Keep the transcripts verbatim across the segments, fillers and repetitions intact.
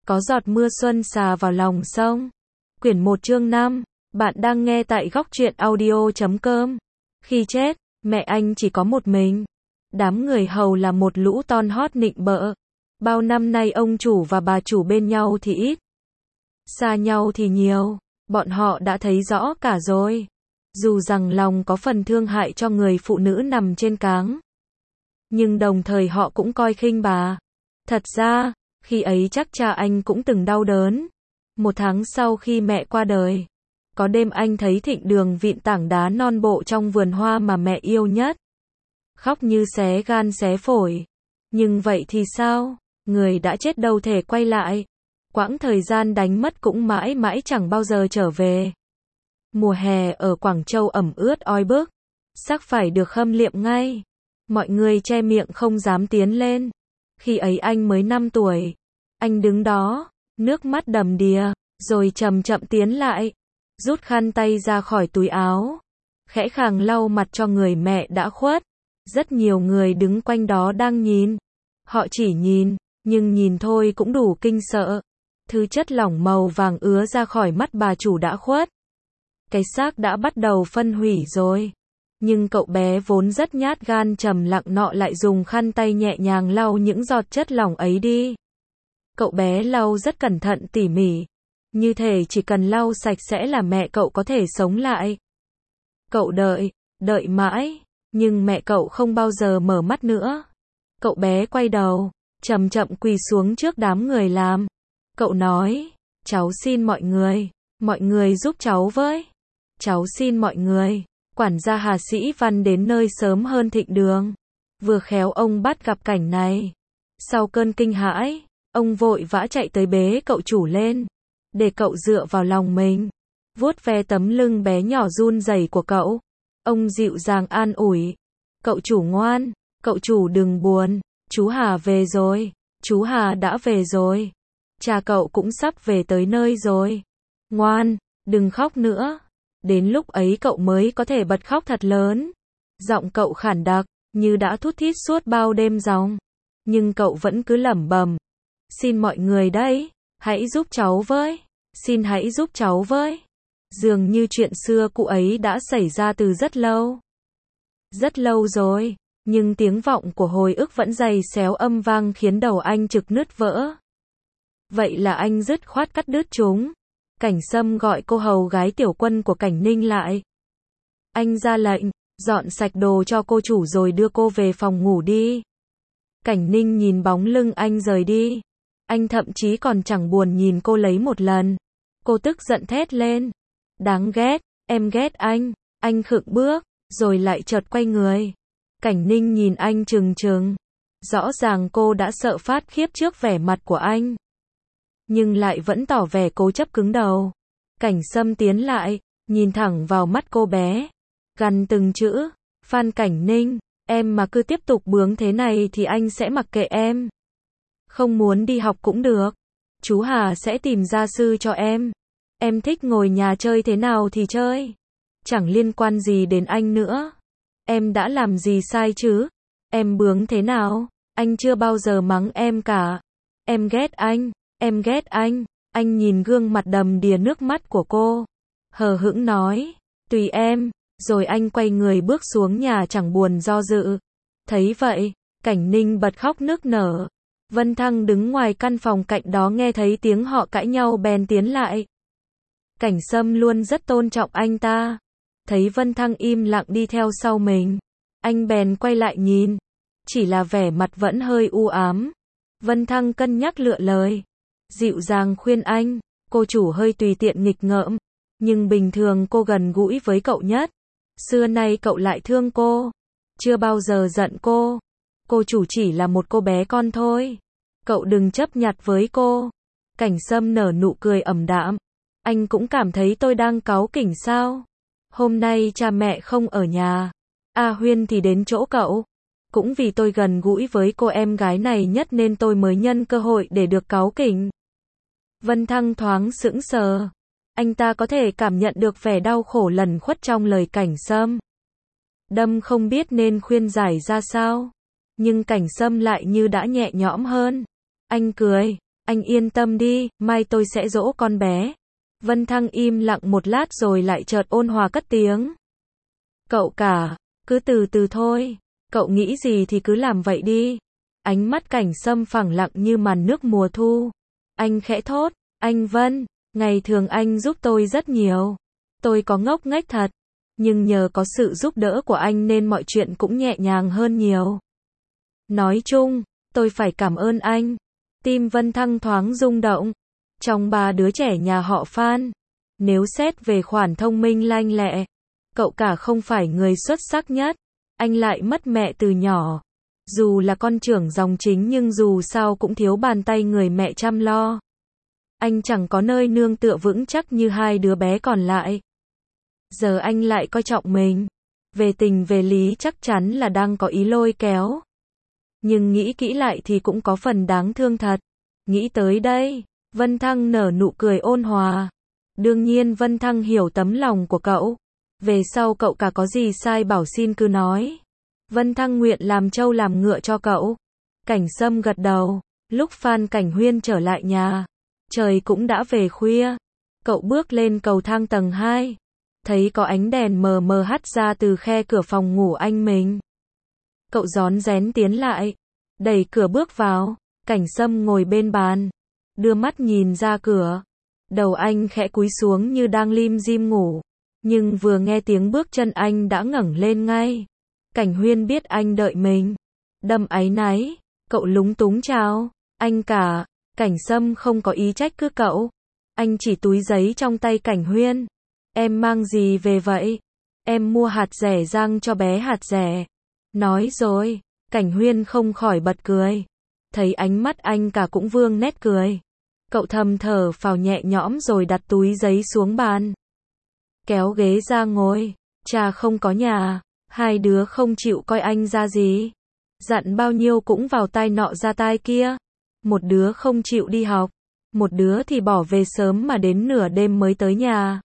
Có giọt mưa xuân xà vào lòng sông. Quyển một chương năm. Bạn đang nghe tại góc truyện audio chấm com. Khi chết, mẹ anh chỉ có một mình. Đám người hầu là một lũ ton hót nịnh bợ. Bao năm nay ông chủ và bà chủ bên nhau thì ít, xa nhau thì nhiều. Bọn họ đã thấy rõ cả rồi. Dù rằng lòng có phần thương hại cho người phụ nữ nằm trên cáng, nhưng đồng thời họ cũng coi khinh bà. Thật ra, khi ấy chắc cha anh cũng từng đau đớn. Một tháng sau khi mẹ qua đời, có đêm anh thấy Thịnh Đường vịn tảng đá non bộ trong vườn hoa mà mẹ yêu nhất. Khóc như xé gan xé phổi. Nhưng vậy thì sao? Người đã chết đâu thể quay lại. Quãng thời gian đánh mất cũng mãi mãi chẳng bao giờ trở về. Mùa hè ở Quảng Châu ẩm ướt oi bức, sắc phải được khâm liệm ngay. Mọi người che miệng không dám tiến lên. Khi ấy anh mới năm tuổi. Anh đứng đó, nước mắt đầm đìa, rồi chậm chậm tiến lại, rút khăn tay ra khỏi túi áo, khẽ khàng lau mặt cho người mẹ đã khuất. Rất nhiều người đứng quanh đó đang nhìn. Họ chỉ nhìn, nhưng nhìn thôi cũng đủ kinh sợ. Thứ chất lỏng màu vàng ứa ra khỏi mắt bà chủ đã khuất. Cái xác đã bắt đầu phân hủy rồi. Nhưng cậu bé vốn rất nhát gan trầm lặng nọ lại dùng khăn tay nhẹ nhàng lau những giọt chất lỏng ấy đi. Cậu bé lau rất cẩn thận tỉ mỉ. Như thể chỉ cần lau sạch sẽ là mẹ cậu có thể sống lại. Cậu đợi, đợi mãi, nhưng mẹ cậu không bao giờ mở mắt nữa. Cậu bé quay đầu, chậm chậm quỳ xuống trước đám người làm. Cậu nói, cháu xin mọi người, mọi người giúp cháu với. Cháu xin mọi người. Quản gia Hà Sĩ Văn đến nơi sớm hơn Thịnh Đường. Vừa khéo ông bắt gặp cảnh này. Sau cơn kinh hãi, ông vội vã chạy tới bế cậu chủ lên, để cậu dựa vào lòng mình, vuốt ve tấm lưng bé nhỏ run rẩy của cậu. Ông dịu dàng an ủi. Cậu chủ ngoan, cậu chủ đừng buồn, chú Hà về rồi, chú Hà đã về rồi. Cha cậu cũng sắp về tới nơi rồi. Ngoan, đừng khóc nữa. Đến lúc ấy cậu mới có thể bật khóc thật lớn. Giọng cậu khản đặc, như đã thút thít suốt bao đêm giông. Nhưng cậu vẫn cứ lẩm bẩm. Xin mọi người đấy, hãy giúp cháu với. Xin hãy giúp cháu với. Dường như chuyện xưa cũ ấy đã xảy ra từ rất lâu. Rất lâu rồi, nhưng tiếng vọng của hồi ức vẫn dày xéo âm vang khiến đầu anh trực nứt vỡ. Vậy là anh dứt khoát cắt đứt chúng. Cảnh Sâm gọi cô hầu gái Tiểu Quân của Cảnh Ninh lại. Anh ra lệnh, dọn sạch đồ cho cô chủ rồi đưa cô về phòng ngủ đi. Cảnh Ninh nhìn bóng lưng anh rời đi. Anh thậm chí còn chẳng buồn nhìn cô lấy một lần. Cô tức giận thét lên. Đáng ghét, em ghét anh. Anh khựng bước, rồi lại chợt quay người. Cảnh Ninh nhìn anh trừng trừng. Rõ ràng cô đã sợ phát khiếp trước vẻ mặt của anh, nhưng lại vẫn tỏ vẻ cố chấp cứng đầu. Cảnh Sâm tiến lại, nhìn thẳng vào mắt cô bé, gằn từng chữ. Phan Cảnh Ninh, em mà cứ tiếp tục bướng thế này thì anh sẽ mặc kệ em. Không muốn đi học cũng được. Chú Hà sẽ tìm gia sư cho em. Em thích ngồi nhà chơi thế nào thì chơi. Chẳng liên quan gì đến anh nữa. Em đã làm gì sai chứ? Em bướng thế nào? Anh chưa bao giờ mắng em cả. Em ghét anh. Em ghét anh. Anh nhìn gương mặt đầm đìa nước mắt của cô, hờ hững nói, tùy em. Rồi anh quay người bước xuống nhà chẳng buồn do dự. Thấy vậy, Cảnh Ninh bật khóc nức nở. Vân Thăng đứng ngoài căn phòng cạnh đó nghe thấy tiếng họ cãi nhau bèn tiến lại. Cảnh Sâm luôn rất tôn trọng anh ta. Thấy Vân Thăng im lặng đi theo sau mình, anh bèn quay lại nhìn. Chỉ là vẻ mặt vẫn hơi u ám. Vân Thăng cân nhắc lựa lời, dịu dàng khuyên anh. Cô chủ hơi tùy tiện nghịch ngợm, nhưng bình thường cô gần gũi với cậu nhất. Xưa nay cậu lại thương cô, chưa bao giờ giận cô. Cô chủ chỉ là một cô bé con thôi. Cậu đừng chấp nhặt với cô. Cảnh Sâm nở nụ cười ẩm đạm. Anh cũng cảm thấy tôi đang cáu kỉnh sao? Hôm nay cha mẹ không ở nhà, A Huyên thì đến chỗ cậu. Cũng vì tôi gần gũi với cô em gái này nhất nên tôi mới nhân cơ hội để được cáu kỉnh. Vân Thăng thoáng sững sờ. Anh ta có thể cảm nhận được vẻ đau khổ lẩn khuất trong lời Cảnh Sâm. Đâm không biết nên khuyên giải ra sao. Nhưng Cảnh Sâm lại như đã nhẹ nhõm hơn. Anh cười. Anh yên tâm đi, mai tôi sẽ dỗ con bé. Vân Thăng im lặng một lát rồi lại chợt ôn hòa cất tiếng. Cậu cả, cứ từ từ thôi. Cậu nghĩ gì thì cứ làm vậy đi. Ánh mắt Cảnh Sâm phẳng lặng như màn nước mùa thu. Anh khẽ thốt, anh Vân, ngày thường anh giúp tôi rất nhiều. Tôi có ngốc nghếch thật, nhưng nhờ có sự giúp đỡ của anh nên mọi chuyện cũng nhẹ nhàng hơn nhiều. Nói chung, tôi phải cảm ơn anh. Tim Vân Thăng thoáng rung động. Trong ba đứa trẻ nhà họ Phan, nếu xét về khoản thông minh lanh lẹ, cậu cả không phải người xuất sắc nhất. Anh lại mất mẹ từ nhỏ. Dù là con trưởng dòng chính nhưng dù sao cũng thiếu bàn tay người mẹ chăm lo. Anh chẳng có nơi nương tựa vững chắc như hai đứa bé còn lại. Giờ anh lại coi trọng mình. Về tình về lý chắc chắn là đang có ý lôi kéo. Nhưng nghĩ kỹ lại thì cũng có phần đáng thương thật. Nghĩ tới đây, Vân Thăng nở nụ cười ôn hòa. Đương nhiên Vân Thăng hiểu tấm lòng của cậu. Về sau cậu cả có gì sai bảo xin cứ nói. Vân Thăng nguyện làm trâu làm ngựa cho cậu. Cảnh Sâm gật đầu. Lúc Phan Cảnh Huyên trở lại nhà, trời cũng đã về khuya. Cậu bước lên cầu thang tầng hai. Thấy có ánh đèn mờ mờ hắt ra từ khe cửa phòng ngủ anh mình. Cậu rón rén tiến lại, đẩy cửa bước vào. Cảnh Sâm ngồi bên bàn, đưa mắt nhìn ra cửa. Đầu anh khẽ cúi xuống như đang lim dim ngủ. Nhưng vừa nghe tiếng bước chân anh đã ngẩng lên ngay. Cảnh Huyên biết anh đợi mình. Đâm áy náy, cậu lúng túng chào. Anh cả. Cảnh Sâm không có ý trách cứ cậu. Anh chỉ túi giấy trong tay Cảnh Huyên. Em mang gì về vậy? Em mua hạt dẻ rang cho bé hạt dẻ. Nói rồi, Cảnh Huyên không khỏi bật cười. Thấy ánh mắt anh cả cũng vương nét cười. Cậu thầm thở phào nhẹ nhõm rồi đặt túi giấy xuống bàn. Kéo ghế ra ngồi. Cha không có nhà. Hai đứa không chịu coi anh ra gì. Dặn bao nhiêu cũng vào tai nọ ra tai kia. Một đứa không chịu đi học. Một đứa thì bỏ về sớm mà đến nửa đêm mới tới nhà.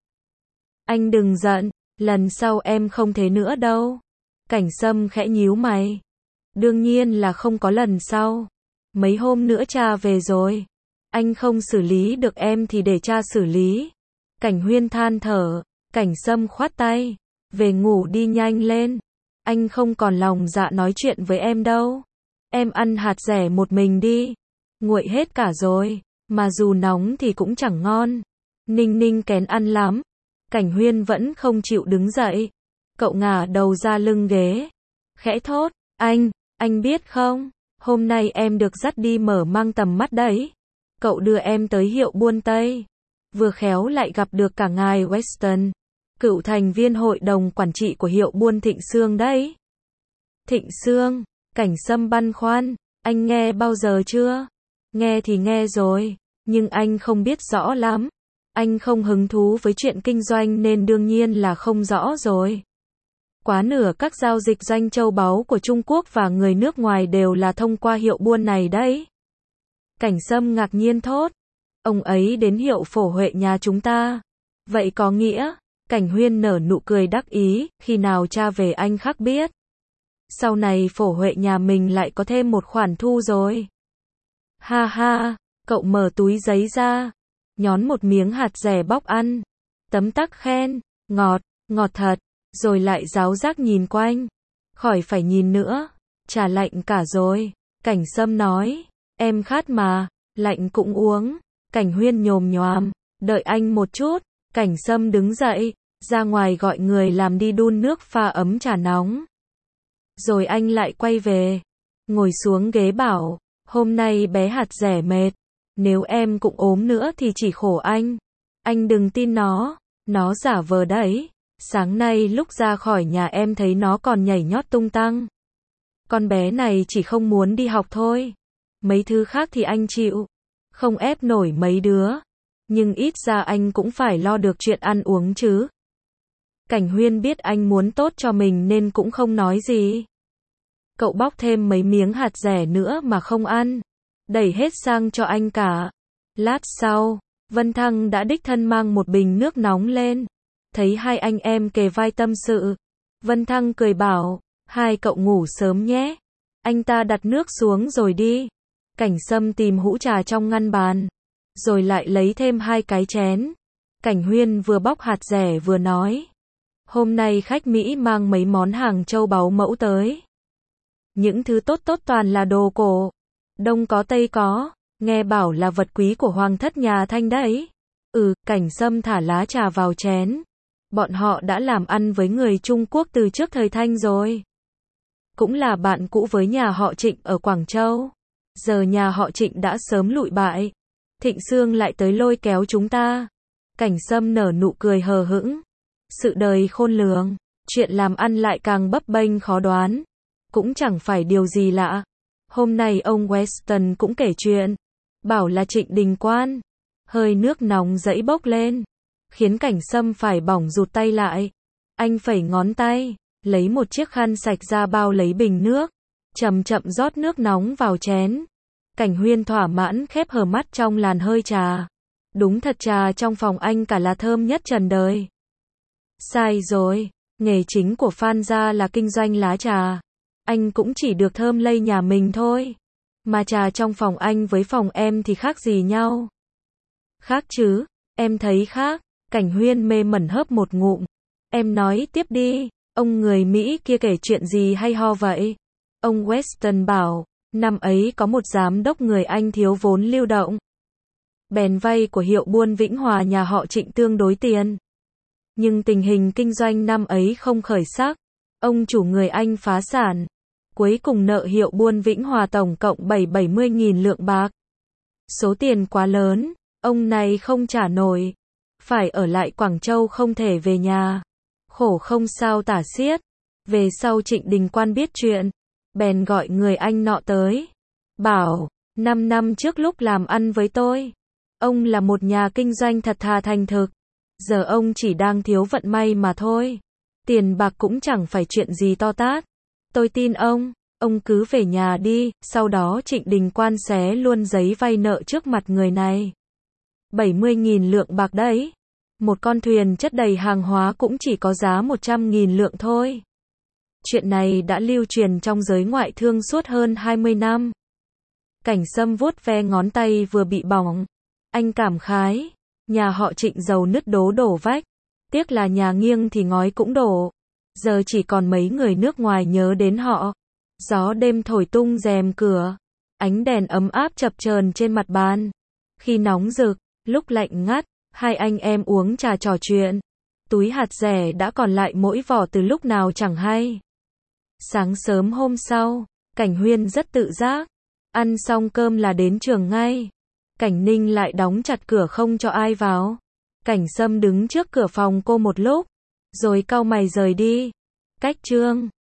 Anh đừng giận, lần sau em không thế nữa đâu. Cảnh Sâm khẽ nhíu mày. Đương nhiên là không có lần sau. Mấy hôm nữa cha về rồi. Anh không xử lý được em thì để cha xử lý. Cảnh Huyên than thở. Cảnh Sâm khoát tay. Về ngủ đi nhanh lên. Anh không còn lòng dạ nói chuyện với em đâu. Em ăn hạt dẻ một mình đi. Nguội hết cả rồi. Mà dù nóng thì cũng chẳng ngon. Ninh Ninh kén ăn lắm. Cảnh Huyên vẫn không chịu đứng dậy. Cậu ngả đầu ra lưng ghế. Khẽ thốt. Anh, anh biết không? Hôm nay em được dắt đi mở mang tầm mắt đấy. Cậu đưa em tới hiệu buôn Tây. Vừa khéo lại gặp được cả ngài Weston, cựu thành viên hội đồng quản trị của hiệu buôn Thịnh Sương đấy. Thịnh Sương, Cảnh Sâm băn khoăn. Anh nghe bao giờ chưa? Nghe thì nghe rồi, nhưng anh không biết rõ lắm. Anh không hứng thú với chuyện kinh doanh nên đương nhiên là không rõ rồi. Quá nửa các giao dịch doanh châu báu của Trung Quốc và người nước ngoài đều là thông qua hiệu buôn này đấy. Cảnh Sâm ngạc nhiên thốt. Ông ấy đến hiệu Phổ Huệ nhà chúng ta. Vậy có nghĩa? Cảnh Huyên nở nụ cười đắc ý, khi nào cha về anh khắc biết. Sau này Phổ Huệ nhà mình lại có thêm một khoản thu rồi. Ha ha, cậu mở túi giấy ra, nhón một miếng hạt dẻ bóc ăn. Tấm tắc khen, ngọt, ngọt thật, rồi lại giáo giác nhìn quanh. Khỏi phải nhìn nữa, trà lạnh cả rồi. Cảnh Sâm nói, em khát mà, lạnh cũng uống. Cảnh Huyên nhồm nhoàm, đợi anh một chút. Cảnh Sâm đứng dậy, ra ngoài gọi người làm đi đun nước pha ấm trà nóng. Rồi anh lại quay về, ngồi xuống ghế bảo, hôm nay bé hạt dẻ mệt, nếu em cũng ốm nữa thì chỉ khổ anh. Anh đừng tin nó, nó giả vờ đấy. Sáng nay lúc ra khỏi nhà em thấy nó còn nhảy nhót tung tăng. Con bé này chỉ không muốn đi học thôi. Mấy thứ khác thì anh chịu, không ép nổi mấy đứa. Nhưng ít ra anh cũng phải lo được chuyện ăn uống chứ. Cảnh Huyên biết anh muốn tốt cho mình nên cũng không nói gì. Cậu bóc thêm mấy miếng hạt dẻ nữa mà không ăn, đẩy hết sang cho anh cả. Lát sau, Vân Thăng đã đích thân mang một bình nước nóng lên. Thấy hai anh em kề vai tâm sự, Vân Thăng cười bảo, hai cậu ngủ sớm nhé. Anh ta đặt nước xuống rồi đi. Cảnh Sâm tìm hũ trà trong ngăn bàn, rồi lại lấy thêm hai cái chén. Cảnh Huyên vừa bóc hạt dẻ vừa nói. Hôm nay khách Mỹ mang mấy món hàng châu báu mẫu tới. Những thứ tốt tốt toàn là đồ cổ. Đông có Tây có, nghe bảo là vật quý của hoàng thất nhà Thanh đấy. Ừ, Cảnh Sâm thả lá trà vào chén. Bọn họ đã làm ăn với người Trung Quốc từ trước thời Thanh rồi. Cũng là bạn cũ với nhà họ Trịnh ở Quảng Châu. Giờ nhà họ Trịnh đã sớm lụi bại. Thịnh Xương lại tới lôi kéo chúng ta. Cảnh Sâm nở nụ cười hờ hững. Sự đời khôn lường, chuyện làm ăn lại càng bấp bênh khó đoán. Cũng chẳng phải điều gì lạ. Hôm nay ông Weston cũng kể chuyện. Bảo là Trịnh Đình Quan. Hơi nước nóng dẫy bốc lên. Khiến Cảnh Sâm phải bỏng rụt tay lại. Anh phẩy ngón tay. Lấy một chiếc khăn sạch ra bao lấy bình nước. Chậm chậm rót nước nóng vào chén. Cảnh Huyên thỏa mãn khép hờ mắt trong làn hơi trà. Đúng thật trà trong phòng anh cả là thơm nhất trần đời. Sai rồi. Nghề chính của Phan gia là kinh doanh lá trà. Anh cũng chỉ được thơm lây nhà mình thôi. Mà trà trong phòng anh với phòng em thì khác gì nhau? Khác chứ. Em thấy khác. Cảnh Huyên mê mẩn hớp một ngụm. Em nói tiếp đi. Ông người Mỹ kia kể chuyện gì hay ho vậy? Ông Weston bảo, năm ấy có một giám đốc người Anh thiếu vốn lưu động. Bèn vay của hiệu buôn Vĩnh Hòa nhà họ Trịnh tương đối tiền. Nhưng tình hình kinh doanh năm ấy không khởi sắc. Ông chủ người Anh phá sản. Cuối cùng nợ hiệu buôn Vĩnh Hòa tổng cộng bảy bảy mươi nghìn lượng bạc. Số tiền quá lớn, ông này không trả nổi. Phải ở lại Quảng Châu không thể về nhà. Khổ không sao tả xiết. Về sau Trịnh Đình Quan biết chuyện. Bèn gọi người Anh nọ tới. Bảo, năm năm trước lúc làm ăn với tôi. Ông là một nhà kinh doanh thật thà thành thực. Giờ ông chỉ đang thiếu vận may mà thôi. Tiền bạc cũng chẳng phải chuyện gì to tát. Tôi tin ông. Ông cứ về nhà đi. Sau đó Trịnh Đình Quan xé luôn giấy vay nợ trước mặt người này. bảy mươi nghìn lượng bạc đấy. Một con thuyền chất đầy hàng hóa cũng chỉ có giá một trăm nghìn lượng thôi. Chuyện này đã lưu truyền trong giới ngoại thương suốt hơn hai mươi năm. Cảnh Sâm vuốt ve ngón tay vừa bị bỏng. Anh cảm khái. Nhà họ Trịnh giàu nứt đố đổ vách. Tiếc là nhà nghiêng thì ngói cũng đổ. Giờ chỉ còn mấy người nước ngoài nhớ đến họ. Gió đêm thổi tung rèm cửa. Ánh đèn ấm áp chập chờn trên mặt bàn. Khi nóng rực, lúc lạnh ngắt, hai anh em uống trà trò chuyện. Túi hạt dẻ đã còn lại mỗi vỏ từ lúc nào chẳng hay. Sáng sớm hôm sau, Cảnh Huyên rất tự giác. Ăn xong cơm là đến trường ngay. Cảnh Ninh lại đóng chặt cửa không cho ai vào. Cảnh Sâm đứng trước cửa phòng cô một lúc, rồi cau mày rời đi. Cách trương.